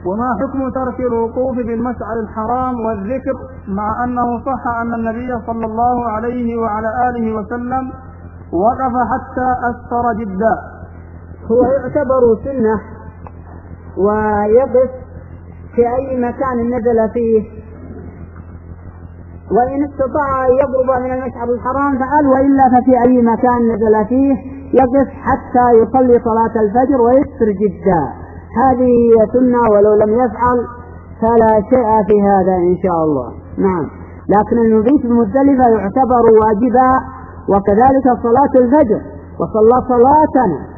وما حكم ترك الوقوف بالمشعر الحرام والذكر مع أنه صح أن النبي صلى الله عليه وعلى آله وسلم وقف حتى أسفر جدا؟ هو يعتبر سنة ويقف في أي مكان نزل فيه، وإن استطاع أن يقرب من المشعر الحرام فعل، وإلا ففي أي مكان نزل فيه يقف حتى يصلي صلاة الفجر ويسفر جدا. هذه هي سنة، ولو لم يفعل فلا شيء في هذا إن شاء الله. نعم، لكن المبيت بمزدلفة يعتبر واجبا، وكذلك صلاة الفجر، وصلى صلاتنا